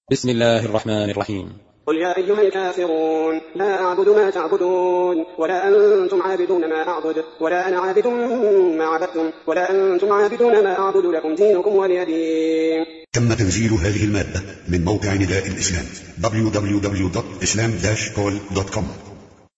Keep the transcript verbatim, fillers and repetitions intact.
بسم الله الرحمن الرحيم. قل يا أيها الكافرون لا أعبد ما تعبدون ولا أنتم عابدون ما أعبد ولا أنا عابد ما عبدتم ولا أنتم عابدون ما أعبد لكم دينكم ولي دين. تم تنزيل هذه المادة من موقع نداء الإسلام دبليو دبليو دبليو دوت إسلام داش كول دوت كوم.